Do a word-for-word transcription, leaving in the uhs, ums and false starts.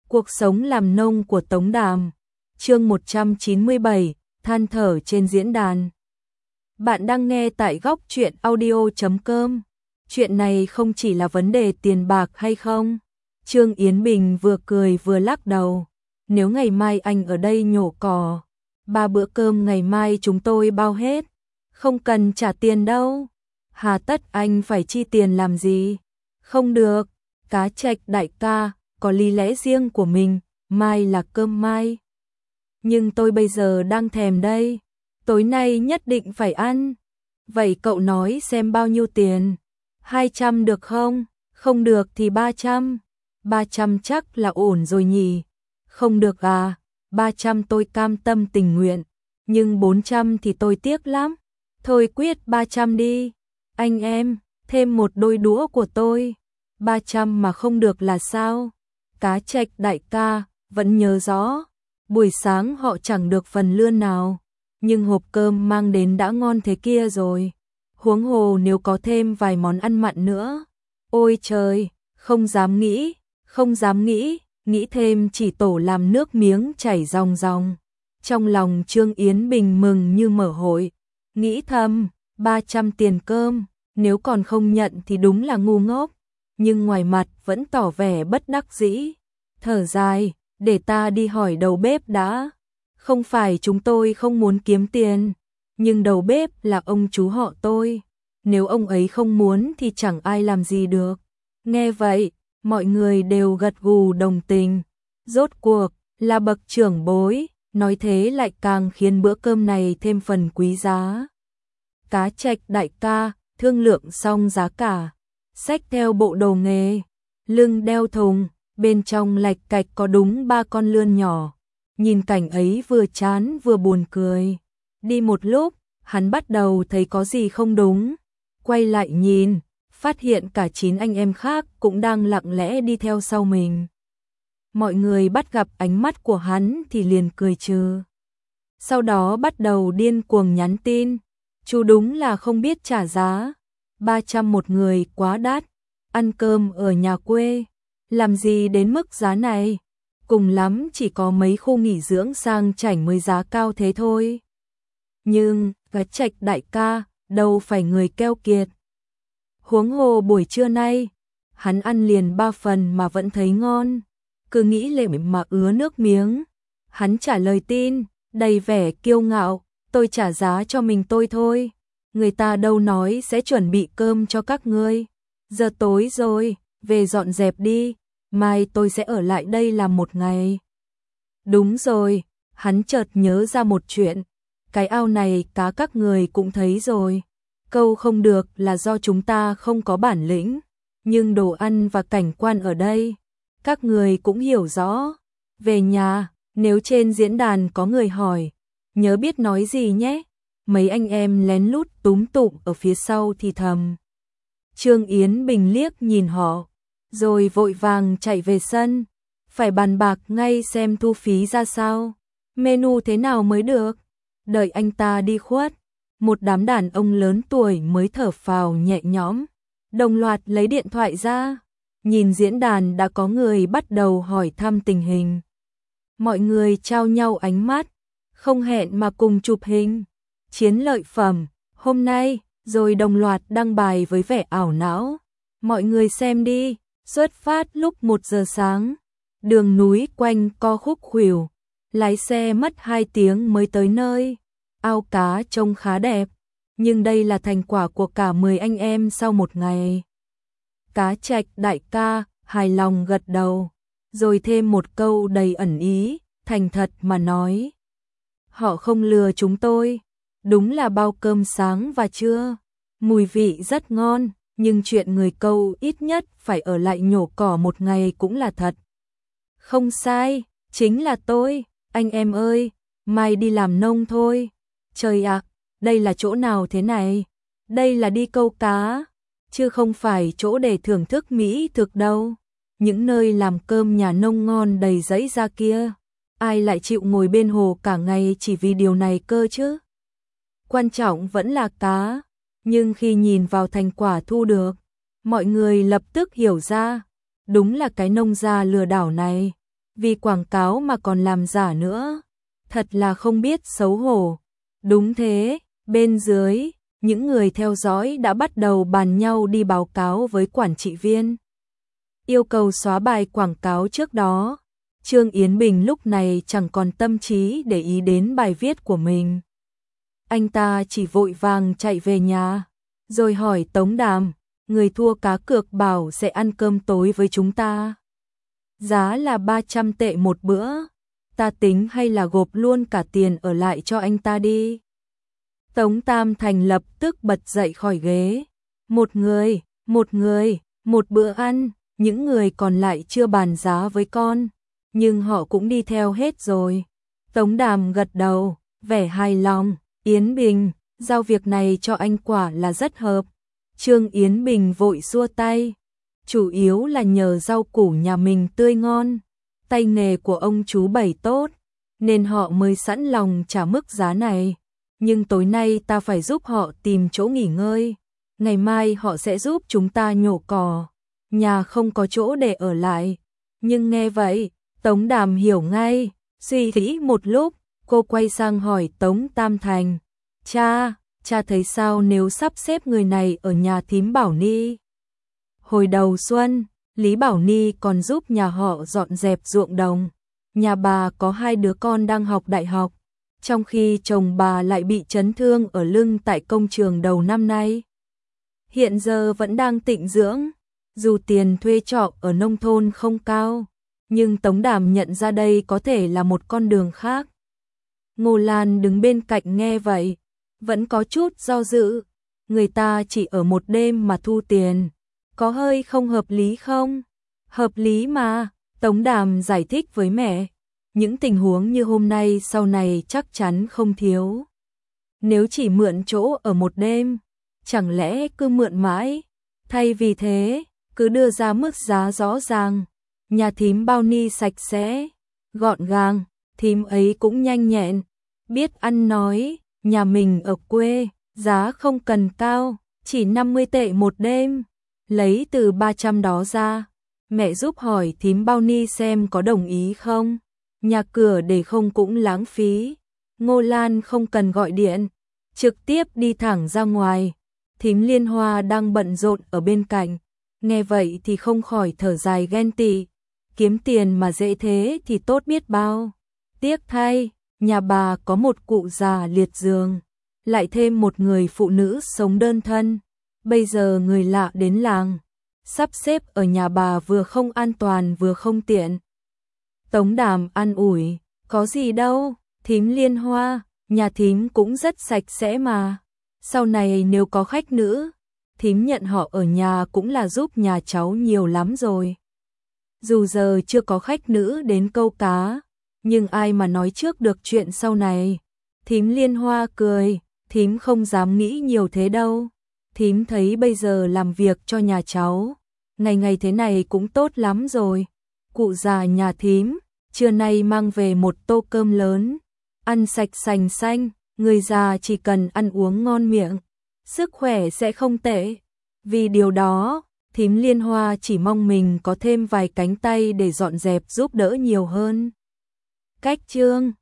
Cuộc sống làm nông của Tống Đàm. Chương một trăm chín mươi bảy, than thở trên diễn đàn. Bạn đang nghe tại góc truyện audio chấm com. Chuyện này không chỉ là vấn đề tiền bạc hay không. Trương Yến Bình vừa cười vừa lắc đầu. Nếu ngày mai anh ở đây nhổ cỏ, ba bữa cơm ngày mai chúng tôi bao hết. Không cần trả tiền đâu. Hà tất anh phải chi tiền làm gì? Không được, Cá Trạch đại ca có lý lẽ riêng của mình, mai là cơm mai. Nhưng tôi bây giờ đang thèm đây, tối nay nhất định phải ăn. Vậy cậu nói xem bao nhiêu tiền? hai trăm được không? Không được thì ba trăm. ba trăm chắc là ổn rồi nhỉ? Không được à? ba trăm tôi cam tâm tình nguyện, nhưng bốn trăm thì tôi tiếc lắm. Thôi quyết ba trăm đi. Anh em, thêm một đôi đũa của tôi. ba trăm mà không được là sao? Cá Trạch đại ca vẫn nhớ rõ, buổi sáng họ chẳng được phần lươn nào, nhưng hộp cơm mang đến đã ngon thế kia rồi. Huống hồ nếu có thêm vài món ăn mặn nữa. Ôi trời, không dám nghĩ, không dám nghĩ, nghĩ thêm chỉ tổ làm nước miếng chảy ròng ròng. Trong lòng Trương Yến Bình mừng như mở hội, nghĩ thầm, ba trăm tiền cơm, nếu còn không nhận thì đúng là ngu ngốc. Nhưng ngoài mặt vẫn tỏ vẻ bất đắc dĩ, thở dài, để ta đi hỏi đầu bếp đã. Không phải chúng tôi không muốn kiếm tiền, nhưng đầu bếp là ông chú họ tôi, nếu ông ấy không muốn thì chẳng ai làm gì được. Nghe vậy, mọi người đều gật gù đồng tình, rốt cuộc là bậc trưởng bối, nói thế lại càng khiến bữa cơm này thêm phần quý giá. Cá Trạch đại ca thương lượng xong giá cả, xách theo bộ đồ nghề, lưng đeo thùng, bên trong lạch cạch có đúng ba con lươn nhỏ. Nhìn cảnh ấy vừa chán vừa buồn cười. Đi một lúc, hắn bắt đầu thấy có gì không đúng. Quay lại nhìn, phát hiện cả chín anh em khác cũng đang lặng lẽ đi theo sau mình. Mọi người bắt gặp ánh mắt của hắn thì liền cười trừ. Sau đó bắt đầu điên cuồng nhắn tin. Chú đúng là không biết trả giá. ba trăm một người quá đắt, ăn cơm ở nhà quê, làm gì đến mức giá này, cùng lắm chỉ có mấy khu nghỉ dưỡng sang chảnh mới giá cao thế thôi. Nhưng, Cá Trạch đại ca, đâu phải người keo kiệt. Huống hồ buổi trưa nay, hắn ăn liền ba phần mà vẫn thấy ngon, cứ nghĩ lệ mà ứa nước miếng. Hắn trả lời tin, đầy vẻ kiêu ngạo, tôi trả giá cho mình tôi thôi. Người ta đâu nói sẽ chuẩn bị cơm cho các ngươi. Giờ tối rồi, về dọn dẹp đi, mai tôi sẽ ở lại đây làm một ngày. Đúng rồi, hắn chợt nhớ ra một chuyện, cái ao này cá các người cũng thấy rồi. Câu không được là do chúng ta không có bản lĩnh, nhưng đồ ăn và cảnh quan ở đây, các người cũng hiểu rõ. Về nhà, nếu trên diễn đàn có người hỏi, nhớ biết nói gì nhé. Mấy anh em lén lút túm tụm ở phía sau thì thầm. Trương Yến Bình liếc nhìn họ, rồi vội vàng chạy về sân, phải bàn bạc ngay xem thu phí ra sao, menu thế nào mới được. Đợi anh ta đi khuất, một đám đàn ông lớn tuổi mới thở phào nhẹ nhõm, đồng loạt lấy điện thoại ra, nhìn diễn đàn đã có người bắt đầu hỏi thăm tình hình. Mọi người trao nhau ánh mắt, không hẹn mà cùng chụp hình. Chiến lợi phẩm, hôm nay, rồi đồng loạt đăng bài với vẻ ảo não. Mọi người xem đi, xuất phát lúc một giờ sáng. Đường núi quanh co khúc khuỷu, lái xe mất hai tiếng mới tới nơi. Ao cá trông khá đẹp, nhưng đây là thành quả của cả mười anh em sau một ngày. Cá Trạch đại ca, hài lòng gật đầu, rồi thêm một câu đầy ẩn ý, thành thật mà nói. Họ không lừa chúng tôi. Đúng là bao cơm sáng và trưa, mùi vị rất ngon, nhưng chuyện người câu ít nhất phải ở lại nhổ cỏ một ngày cũng là thật. Không sai, chính là tôi, anh em ơi, mai đi làm nông thôi. Trời ạ, đây là chỗ nào thế này? Đây là đi câu cá, chứ không phải chỗ để thưởng thức mỹ thực đâu. Những nơi làm cơm nhà nông ngon đầy dãy ra kia, ai lại chịu ngồi bên hồ cả ngày chỉ vì điều này cơ chứ? Quan trọng vẫn là cá, nhưng khi nhìn vào thành quả thu được, mọi người lập tức hiểu ra, đúng là cái nông gia lừa đảo này, vì quảng cáo mà còn làm giả nữa, thật là không biết xấu hổ. Đúng thế, bên dưới, những người theo dõi đã bắt đầu bàn nhau đi báo cáo với quản trị viên, yêu cầu xóa bài quảng cáo trước đó. Trương Yến Bình lúc này chẳng còn tâm trí để ý đến bài viết của mình. Anh ta chỉ vội vàng chạy về nhà, rồi hỏi Tống Đàm, người thua cá cược bảo sẽ ăn cơm tối với chúng ta. Giá là ba trăm tệ một bữa, ta tính hay là gộp luôn cả tiền ở lại cho anh ta đi. Tống Tam Thành lập tức bật dậy khỏi ghế. Một người, một người, một bữa ăn, những người còn lại chưa bàn giá với con, nhưng họ cũng đi theo hết rồi. Tống Đàm gật đầu, vẻ hài lòng. Yến Bình, giao việc này cho anh quả là rất hợp. Trương Yến Bình vội xua tay. Chủ yếu là nhờ rau củ nhà mình tươi ngon, tay nghề của ông chú Bảy tốt, nên họ mới sẵn lòng trả mức giá này. Nhưng tối nay ta phải giúp họ tìm chỗ nghỉ ngơi, ngày mai họ sẽ giúp chúng ta nhổ cỏ, nhà không có chỗ để ở lại. Nhưng nghe vậy, Tống Đàm hiểu ngay, suy nghĩ một lúc, cô quay sang hỏi Tống Tam Thành, cha, cha thấy sao nếu sắp xếp người này ở nhà thím Bảo Ni? Hồi đầu xuân, Lý Bảo Ni còn giúp nhà họ dọn dẹp ruộng đồng, nhà bà có hai đứa con đang học đại học, trong khi chồng bà lại bị chấn thương ở lưng tại công trường đầu năm nay. Hiện giờ vẫn đang tịnh dưỡng, dù tiền thuê trọ ở nông thôn không cao, nhưng Tống Đàm nhận ra đây có thể là một con đường khác. Ngô Lan đứng bên cạnh nghe vậy, vẫn có chút do dự, người ta chỉ ở một đêm mà thu tiền, có hơi không hợp lý không? Hợp lý mà, Tống Đàm giải thích với mẹ, những tình huống như hôm nay sau này chắc chắn không thiếu. Nếu chỉ mượn chỗ ở một đêm, chẳng lẽ cứ mượn mãi? Thay vì thế, cứ đưa ra mức giá rõ ràng. Nhà thím Bao Ni sạch sẽ, gọn gàng, thím ấy cũng nhanh nhẹn, biết ăn nói, nhà mình ở quê, giá không cần cao, chỉ năm mươi tệ một đêm. Lấy từ ba trăm đó ra, mẹ giúp hỏi thím Bao Ni xem có đồng ý không, nhà cửa để không cũng lãng phí. Ngô Lan không cần gọi điện, trực tiếp đi thẳng ra ngoài. Thím Liên Hoa đang bận rộn ở bên cạnh, nghe vậy thì không khỏi thở dài ghen tị, kiếm tiền mà dễ thế thì tốt biết bao. Tiếc thay, nhà bà có một cụ già liệt giường, lại thêm một người phụ nữ sống đơn thân. Bây giờ người lạ đến làng, sắp xếp ở nhà bà vừa không an toàn vừa không tiện. Tống Đàm an ủi, có gì đâu, thím Liên Hoa, nhà thím cũng rất sạch sẽ mà. Sau này nếu có khách nữ, thím nhận họ ở nhà cũng là giúp nhà cháu nhiều lắm rồi. Dù giờ chưa có khách nữ đến câu cá, nhưng ai mà nói trước được chuyện sau này. Thím Liên Hoa cười, thím không dám nghĩ nhiều thế đâu. Thím thấy bây giờ làm việc cho nhà cháu, ngày ngày thế này cũng tốt lắm rồi. Cụ già nhà thím, trưa nay mang về một tô cơm lớn, ăn sạch sành xanh, người già chỉ cần ăn uống ngon miệng, sức khỏe sẽ không tệ. Vì điều đó, thím Liên Hoa chỉ mong mình có thêm vài cánh tay để dọn dẹp giúp đỡ nhiều hơn. Cách chương